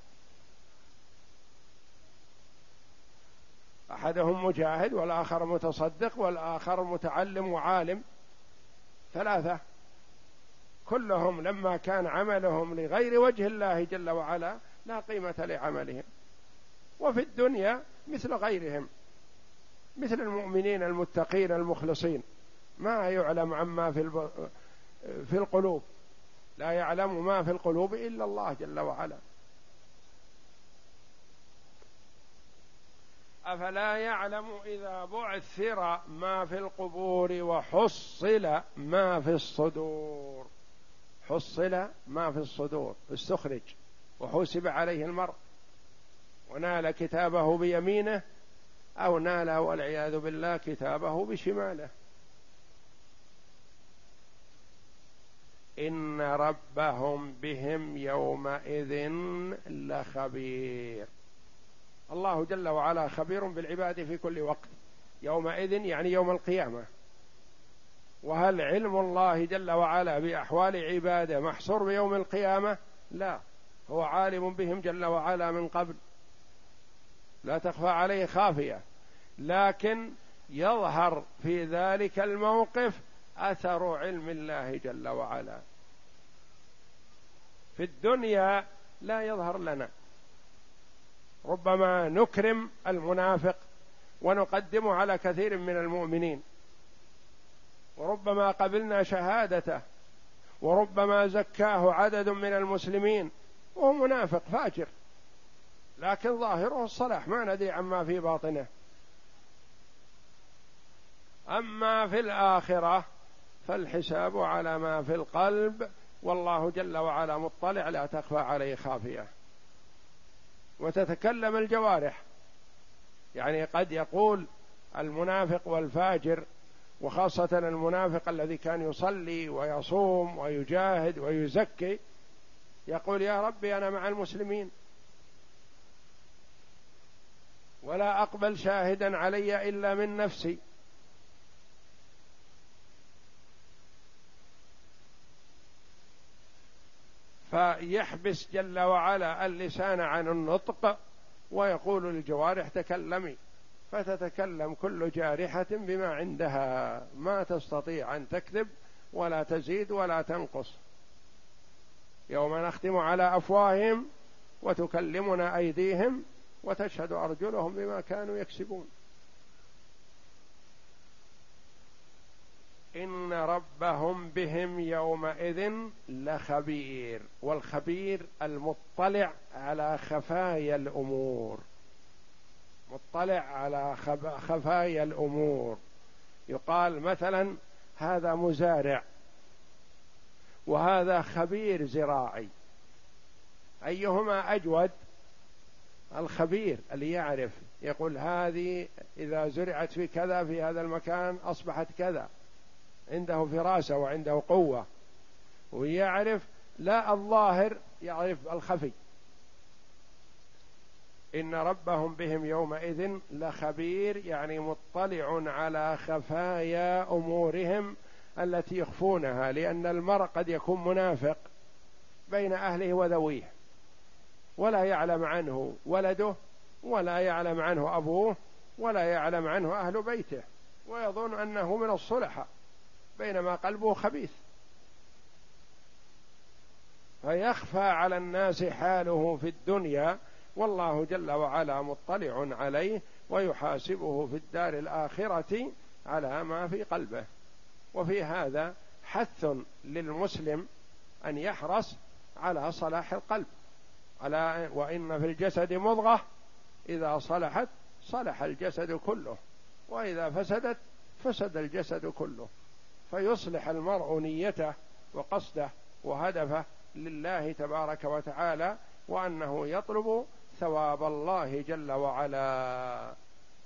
أحدهم مجاهد والآخر متصدق والآخر متعلم وعالم، ثلاثة كلهم لما كان عملهم لغير وجه الله جل وعلا لا قيمة لعملهم. وفي الدنيا مثل غيرهم، مثل المؤمنين المتقين المخلصين، ما يعلم عما في في القلوب، لا يعلم ما في القلوب إلا الله جل وعلا. أفلا يعلم إذا بعثر ما في القبور وحصل ما في الصدور. حصل ما في الصدور، استخرج وحسب عليه المرء ونال كتابه بيمينه أو نال والعياذ بالله كتابه بشماله. إن ربهم بهم يومئذ لخبير. الله جل وعلا خبير بالعباد في كل وقت، يومئذ يعني يوم القيامة. وهل علم الله جل وعلا بأحوال عباده محصور بيوم القيامة؟ لا، هو عالم بهم جل وعلا من قبل، لا تخفى عليه خافية، لكن يظهر في ذلك الموقف أثر علم الله جل وعلا. في الدنيا لا يظهر لنا، ربما نكرم المنافق ونقدمه على كثير من المؤمنين، وربما قبلنا شهادته، وربما زكاه عدد من المسلمين وهو منافق فاجر، لكن ظاهره الصلاح، ما ندري عما في باطنه. أما في الآخرة فالحساب على ما في القلب، والله جل وعلا مطلع لا تخفى عليه خافية. وتتكلم الجوارح، يعني قد يقول المنافق والفاجر، وخاصة المنافق الذي كان يصلي ويصوم ويجاهد ويزكي، يقول: يا ربي أنا مع المسلمين ولا أقبل شاهدا علي إلا من نفسي. فيحبس جل وعلا اللسان عن النطق ويقول للجوارح: تكلمي، فتتكلم كل جارحة بما عندها، ما تستطيع أن تكذب ولا تزيد ولا تنقص. يوم نختم على أفواههم وتكلمنا أيديهم وتشهد أرجلهم بما كانوا يكسبون. إن ربهم بهم يومئذ لخبير، والخبير المطلع على خفايا الأمور، مطلع على خفايا الأمور، يقال مثلا هذا مزارع وهذا خبير زراعي، أيهما أجود؟ الخبير اللي يعرف، يقول هذه إذا زرعت في كذا في هذا المكان أصبحت كذا، عنده فراسة وعنده قوة ويعرف، لا الظاهر، يعرف الخفي. إن ربهم بهم يومئذ لخبير، يعني مطلع على خفايا أمورهم التي يخفونها، لأن المرء قد يكون منافق بين أهله وذويه، ولا يعلم عنه ولده، ولا يعلم عنه أبوه، ولا يعلم عنه أهل بيته، ويظن أنه من الصلحاء بينما قلبه خبيث، فيخفى على الناس حاله في الدنيا، والله جل وعلا مطلع عليه ويحاسبه في الدار الآخرة على ما في قلبه. وفي هذا حث للمسلم أن يحرص على صلاح القلب، على وإن في الجسد مضغة إذا صلحت صلح الجسد كله، وإذا فسدت فسد الجسد كله. فيصلح المرء نيته وقصده وهدفه لله تبارك وتعالى، وأنه يطلب ثواب الله جل وعلا.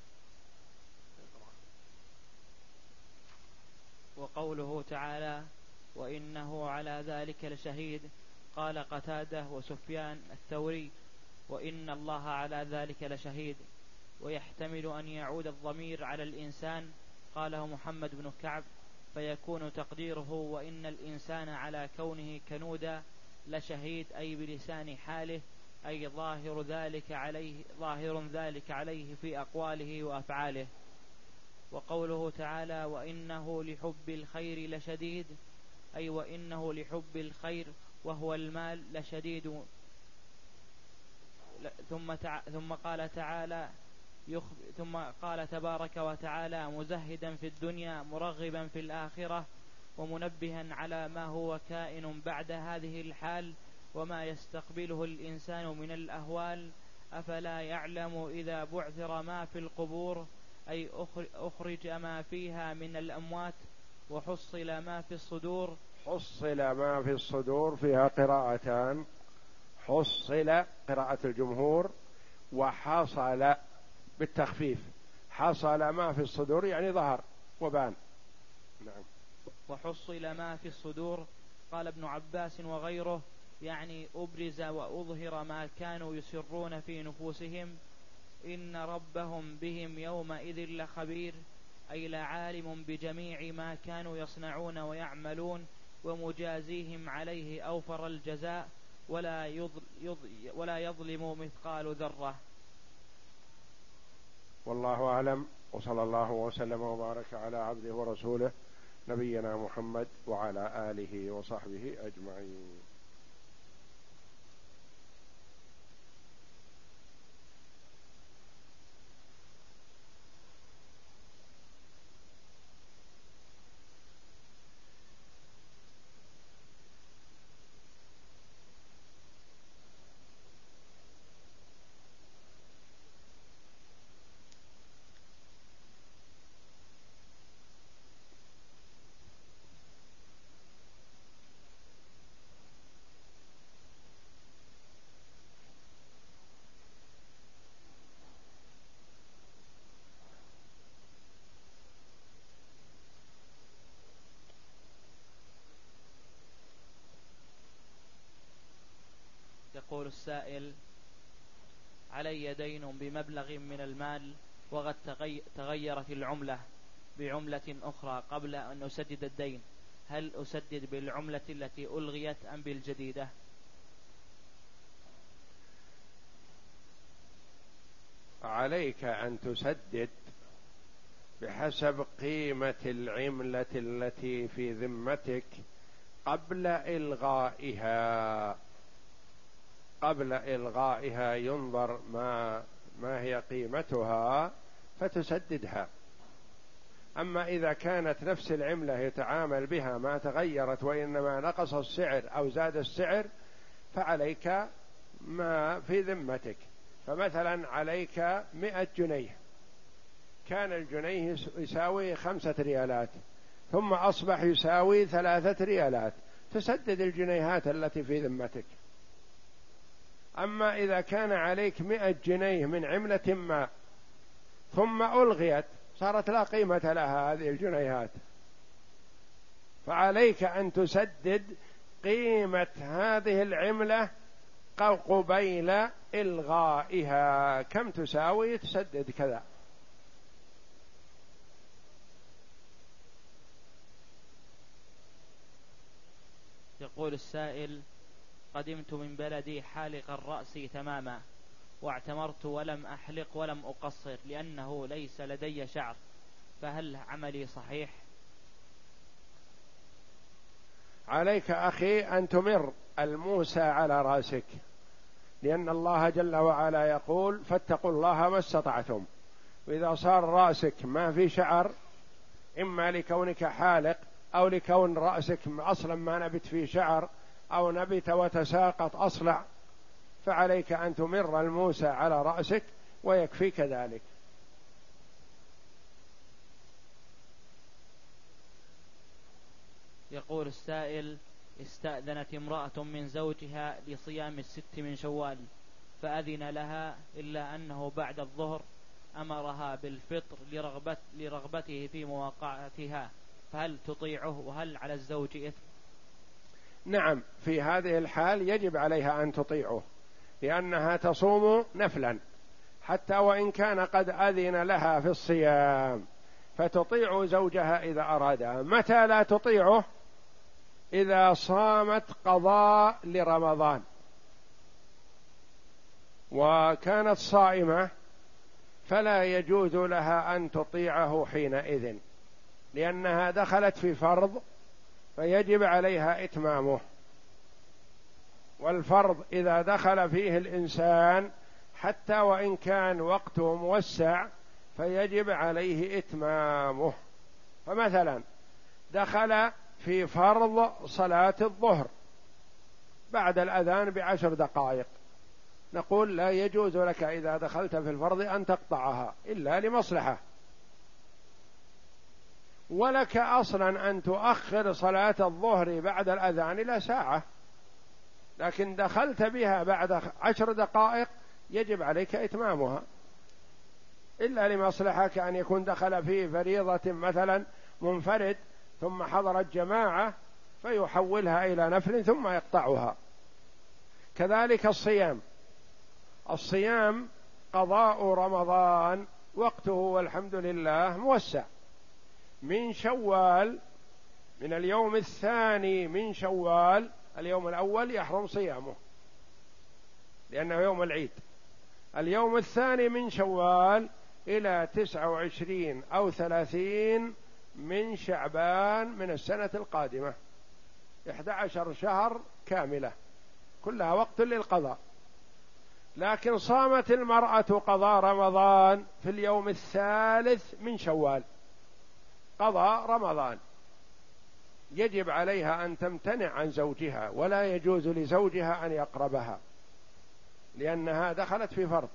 وقوله تعالى وإنه على ذلك لشهيد، قال قتادة وسفيان الثوري وإن الله على ذلك لشهيد، ويحتمل أن يعود الضمير على الإنسان، قاله محمد بن كعب، فيكون تقديره وإن الإنسان على كونه كنودا لشهيد، أي بلسان حاله، أي ظاهر ذلك عليه ظاهر ذلك عليه في أقواله وأفعاله. وقوله تعالى وإنه لحب الخير لشديد، أي وإنه لحب الخير وهو المال لشديد. ثم ثم قال تعالى ثم قال تبارك وتعالى مزهدا في الدنيا مرغبا في الآخرة، ومنبها على ما هو كائن بعد هذه الحال وما يستقبله الإنسان من الأهوال. أفلا يعلم إذا بعثر ما في القبور، أي أخرج ما فيها من الأموات، وحصل ما في الصدور. حصل ما في الصدور فيها قراءتان، حصل قراءة الجمهور، وحصل بالتخفيف، حصل ما في الصدور يعني ظهر وبان. نعم. وحصل ما في الصدور، قال ابن عباس وغيره، يعني أبرز وأظهر ما كانوا يسرون في نفوسهم. إن ربهم بهم يومئذ لخبير، أي لعالم بجميع ما كانوا يصنعون ويعملون، ومجازيهم عليه أوفر الجزاء، ولا يظل ولا يظلم مثقال ذرة. والله أعلم، وصلى الله وسلم وبارك على عبده ورسوله نبينا محمد وعلى آله وصحبه أجمعين. يقول السائل علي دين بمبلغ من المال، وقد تغيرت العملة بعملة أخرى قبل أن أسدد الدين، هل أسدد بالعملة التي ألغيت أم بالجديدة؟ عليك أن تسدد بحسب قيمة العملة التي في ذمتك قبل إلغائها. قبل إلغائها ينظر ما ما هي قيمتها فتسددها. أما إذا كانت نفس العملة يتعامل بها ما تغيرت وإنما نقص السعر أو زاد السعر، فعليك ما في ذمتك. فمثلا عليك مئة جنيه كان الجنيه يساوي خمسة ريالات ثم أصبح يساوي ثلاثة ريالات، تسدد الجنيهات التي في ذمتك. أما إذا كان عليك مئة جنيه من عملة ما ثم ألغيت صارت لا قيمة لها هذه الجنيهات، فعليك أن تسدد قيمة هذه العملة قبيل إلغائها. كم تساوي؟ تسدد كذا. يقول السائل: قدمت من بلدي حالق الرأس تماما، واعتمرت ولم أحلق ولم أقصر لأنه ليس لدي شعر، فهل عملي صحيح؟ عليك أخي أن تمر الموسى على رأسك، لأن الله جل وعلا يقول: فاتقوا الله ما استطعتم. وإذا صار رأسك ما في شعر، إما لكونك حالق أو لكون رأسك أصلا ما نبت فيه شعر أو نبت وتساقط أصلع، فعليك أن تمر الموسى على رأسك ويكفيك ذلك. يقول السائل: استأذنت امرأة من زوجها لصيام الست من شوال، فأذن لها إلا أنه بعد الظهر أمرها بالفطر لرغبت لرغبته في مواقعتها، فهل تطيعه وهل على الزوج إثم؟ نعم، في هذه الحال يجب عليها أن تطيعه، لأنها تصوم نفلا حتى وإن كان قد أذن لها في الصيام، فتطيع زوجها إذا أرادها. متى لا تطيعه؟ إذا صامت قضاء لرمضان وكانت صائمة، فلا يجوز لها أن تطيعه حينئذ، لأنها دخلت في فرض فيجب عليها إتمامه. والفرض إذا دخل فيه الإنسان حتى وإن كان وقته موسع فيجب عليه إتمامه. فمثلا دخل في فرض صلاة الظهر بعد الأذان بعشر دقائق، نقول لا يجوز لك إذا دخلت في الفرض أن تقطعها إلا لمصلحة، ولك أصلا أن تؤخر صلاة الظهر بعد الأذان إلى ساعة، لكن دخلت بها بعد عشر دقائق يجب عليك إتمامها، إلا لمصلحة، كأن يكون دخل فيه فريضة مثلا منفرد ثم حضرت جماعة فيحولها إلى نفل ثم يقطعها. كذلك الصيام، الصيام قضاء رمضان وقته والحمد لله موسع، من شوال، من اليوم الثاني من شوال، اليوم الأول يحرم صيامه لأنه يوم العيد، اليوم الثاني من شوال إلى تسعة وعشرين أو ثلاثين من شعبان من السنة القادمة، إحدى عشر شهر كاملة كلها وقت للقضاء. لكن صامت المرأة قضاء رمضان في اليوم الثالث من شوال، قضاء رمضان، يجب عليها أن تمتنع عن زوجها، ولا يجوز لزوجها أن يقربها لأنها دخلت في فرض.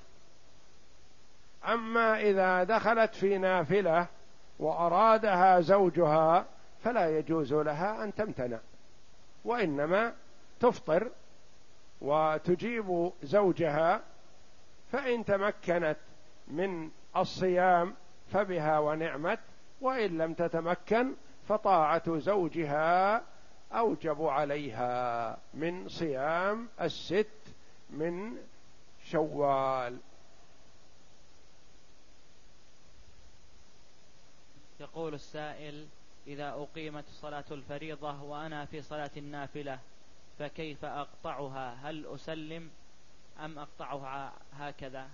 أما إذا دخلت في نافلة وأرادها زوجها فلا يجوز لها أن تمتنع، وإنما تفطر وتجيب زوجها، فإن تمكنت من الصيام فبها ونعمت، وإن لم تتمكن فطاعة زوجها أوجب عليها من صيام الست من شوال. يقول السائل: إذا أقيمت صلاة الفريضة وأنا في صلاة النافلة فكيف أقطعها؟ هل أسلم أم أقطعها هكذا؟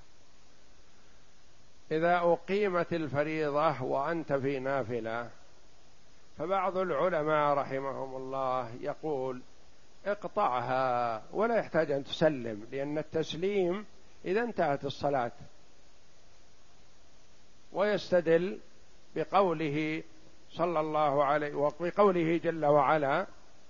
إذا أقيمت الفريضة وأنت في نافلة، فبعض العلماء رحمهم الله يقول اقطعها ولا يحتاج أن تسلم، لأن التسليم إذا انتهت الصلاة. ويستدل بقوله صلى الله عليه وبقوله جل وعلا،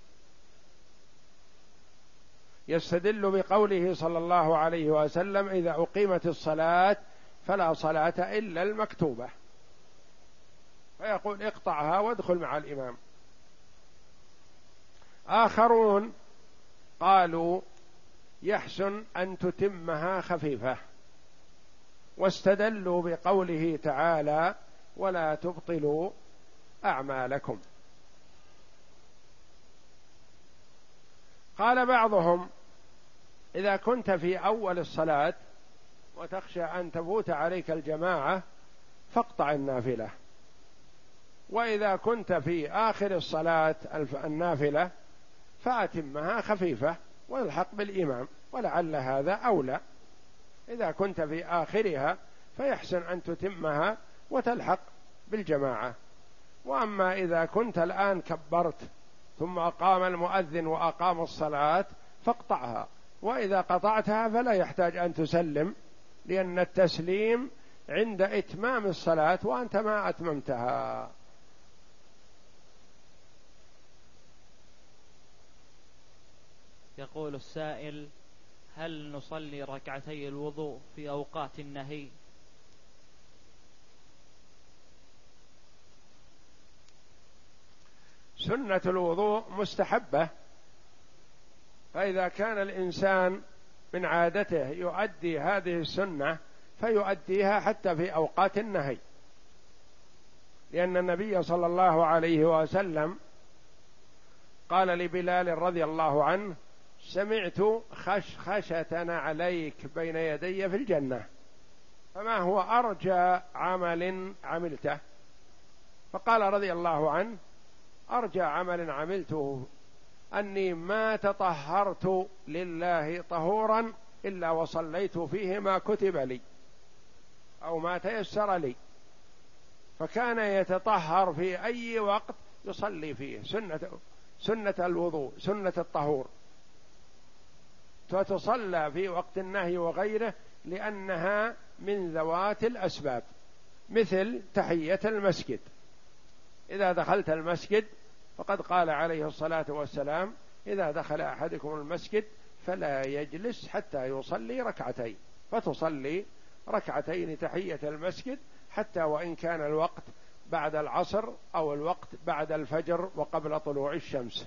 يستدل بقوله صلى الله عليه وسلم: إذا أقيمت الصلاة فلا صلاة إلا المكتوبة. فيقول اقطعها وادخل مع الإمام. آخرون قالوا يحسن أن تتمها خفيفة، واستدلوا بقوله تعالى ولا تبطلوا أعمالكم. قال بعضهم إذا كنت في أول الصلاة وتخشى أن تفوت عليك الجماعة فاقطع النافلة، وإذا كنت في آخر الصلاة النافلة فأتمها خفيفة والحق بالإمام، ولعل هذا أولى. إذا كنت في آخرها فيحسن أن تتمها وتلحق بالجماعة. وأما إذا كنت الآن كبرت ثم أقام المؤذن وأقام الصلاة فاقطعها، وإذا قطعتها فلا يحتاج أن تسلم، لأن التسليم عند إتمام الصلاة وأنت ما أتممتها. يقول السائل: هل نصلي ركعتي الوضوء في أوقات النهي؟ سنة الوضوء مستحبة، فإذا كان الإنسان من عادته يؤدي هذه السنة فيؤديها حتى في أوقات النهي، لأن النبي صلى الله عليه وسلم قال لبلال رضي الله عنه: سمعت خشخشة عليك بين يدي في الجنة، فما هو أرجى عمل عملته؟ فقال رضي الله عنه: أرجى عمل عملته أني ما تطهرت لله طهورا إلا وصليت فيه ما كتب لي أو ما تيسر لي. فكان يتطهر في أي وقت يصلي فيه، سنة سنة الوضوء، سنة الطهور، وتصلى في وقت النهي وغيره لأنها من ذوات الأسباب، مثل تحية المسجد. إذا دخلت المسجد فقد قال عليه الصلاة والسلام: إذا دخل أحدكم المسجد فلا يجلس حتى يصلي ركعتين، فتصلي ركعتين تحية المسجد حتى وإن كان الوقت بعد العصر أو الوقت بعد الفجر وقبل طلوع الشمس.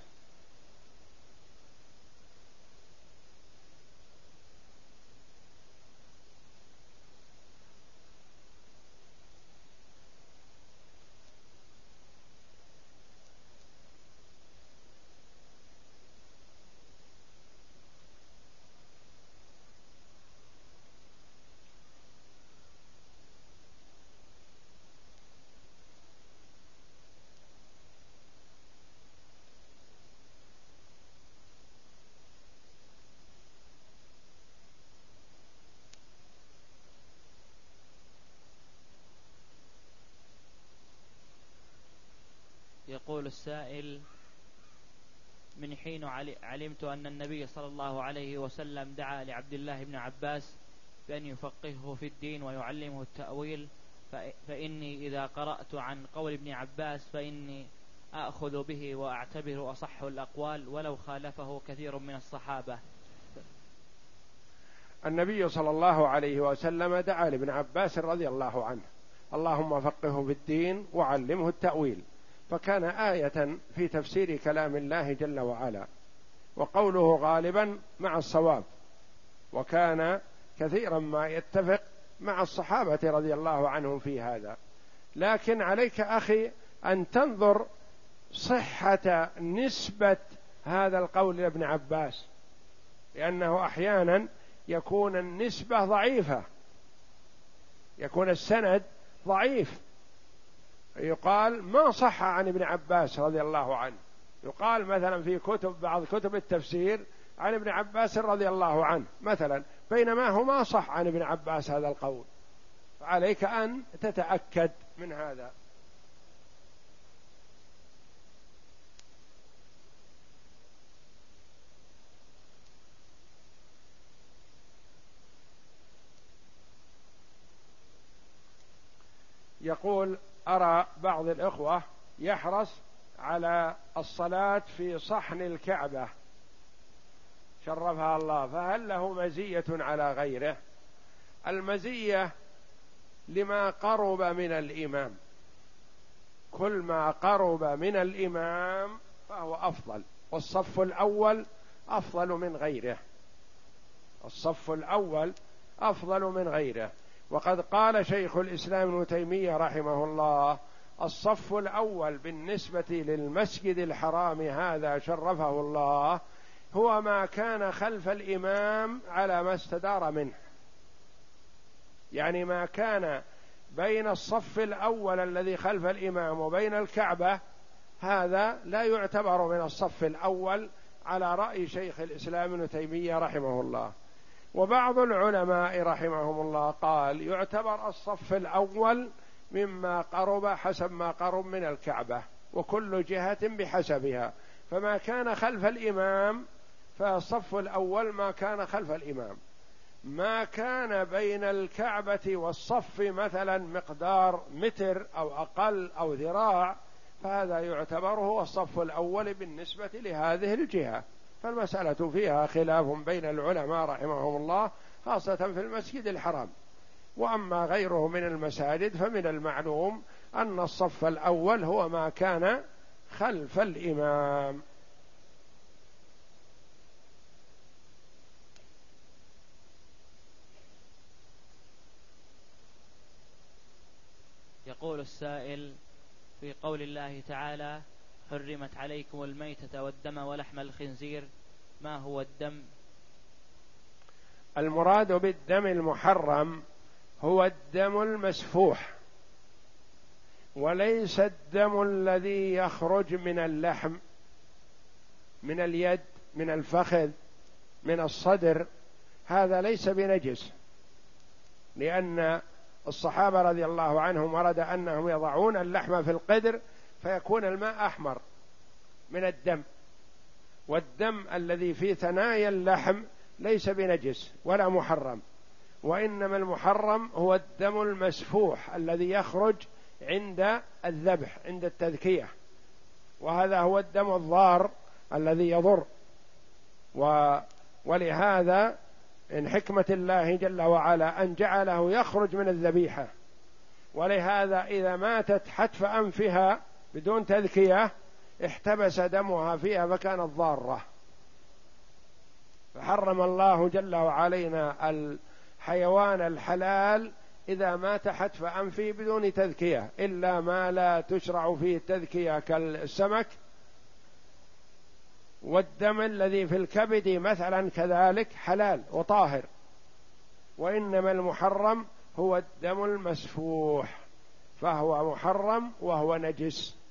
يقول السائل: من حين علمت أن النبي صلى الله عليه وسلم دعا لعبد الله بن عباس بأن يفقهه في الدين ويعلمه التأويل، فإني إذا قرأت عن قول ابن عباس فإني أخذ به وأعتبر أصح الأقوال ولو خالفه كثير من الصحابة. النبي صلى الله عليه وسلم دعا لابن عباس رضي الله عنه: اللهم فقهه في الدين وعلمه التأويل، فكان آية في تفسير كلام الله جل وعلا، وقوله غالبا مع الصواب، وكان كثيرا ما يتفق مع الصحابة رضي الله عنهم في هذا. لكن عليك أخي أن تنظر صحة نسبة هذا القول لابن عباس، لأنه أحيانا يكون النسبة ضعيفة، يكون السند ضعيف، يقال ما صح عن ابن عباس رضي الله عنه، يقال مثلا في كتب بعض كتب التفسير عن ابن عباس رضي الله عنه مثلا، بينما هو ما صح عن ابن عباس هذا القول، فعليك أن تتأكد من هذا. يقول: أرى بعض الإخوة يحرص على الصلاة في صحن الكعبة شرفها الله، فهل له مزية على غيره؟ المزية لما قرب من الإمام، كل ما قرب من الإمام فهو أفضل، والصف الأول أفضل من غيره، الصف الأول أفضل من غيره. وقد قال شيخ الإسلام ابن تيمية رحمه الله: الصف الأول بالنسبة للمسجد الحرام هذا شرفه الله هو ما كان خلف الإمام على ما استدار منه، يعني ما كان بين الصف الأول الذي خلف الإمام وبين الكعبة هذا لا يعتبر من الصف الأول على رأي شيخ الإسلام ابن تيمية رحمه الله. وبعض العلماء رحمهم الله قال يعتبر الصف الأول مما قرب حسب ما قرب من الكعبة، وكل جهة بحسبها، فما كان خلف الإمام فالصف الأول ما كان خلف الإمام، ما كان بين الكعبة والصف مثلا مقدار متر أو أقل أو ذراع فهذا يعتبر هو الصف الأول بالنسبة لهذه الجهة. فالمسألة فيها خلاف بين العلماء رحمهم الله خاصة في المسجد الحرام. وأما غيره من المساجد فمن المعلوم أن الصف الأول هو ما كان خلف الإمام. يقول السائل: في قول الله تعالى: حرمت عليكم الميتة والدم ولحم الخنزير، ما هو الدم؟ المراد بالدم المحرم هو الدم المسفوح، وليس الدم الذي يخرج من اللحم، من اليد، من الفخذ، من الصدر، هذا ليس بنجس، لأن الصحابة رضي الله عنهم ورد أنهم يضعون اللحم في القدر فيكون الماء أحمر من الدم، والدم الذي في ثنايا اللحم ليس بنجس ولا محرم، وإنما المحرم هو الدم المسفوح الذي يخرج عند الذبح عند التذكية، وهذا هو الدم الضار الذي يضر. و... ولهذا إن حكمة الله جل وعلا أن جعله يخرج من الذبيحة، ولهذا إذا ماتت حتف أنفها بدون تذكية احتبس دمها فيها فكانت ضارة، فحرم الله جل وعلا الحيوان الحلال إذا مات حتف أنفه بدون تذكية، إلا ما لا تشرع فيه التذكية كالسمك، والدم الذي في الكبد مثلا كذلك حلال وطاهر، وإنما المحرم هو الدم المسفوح فهو محرم وهو نجس.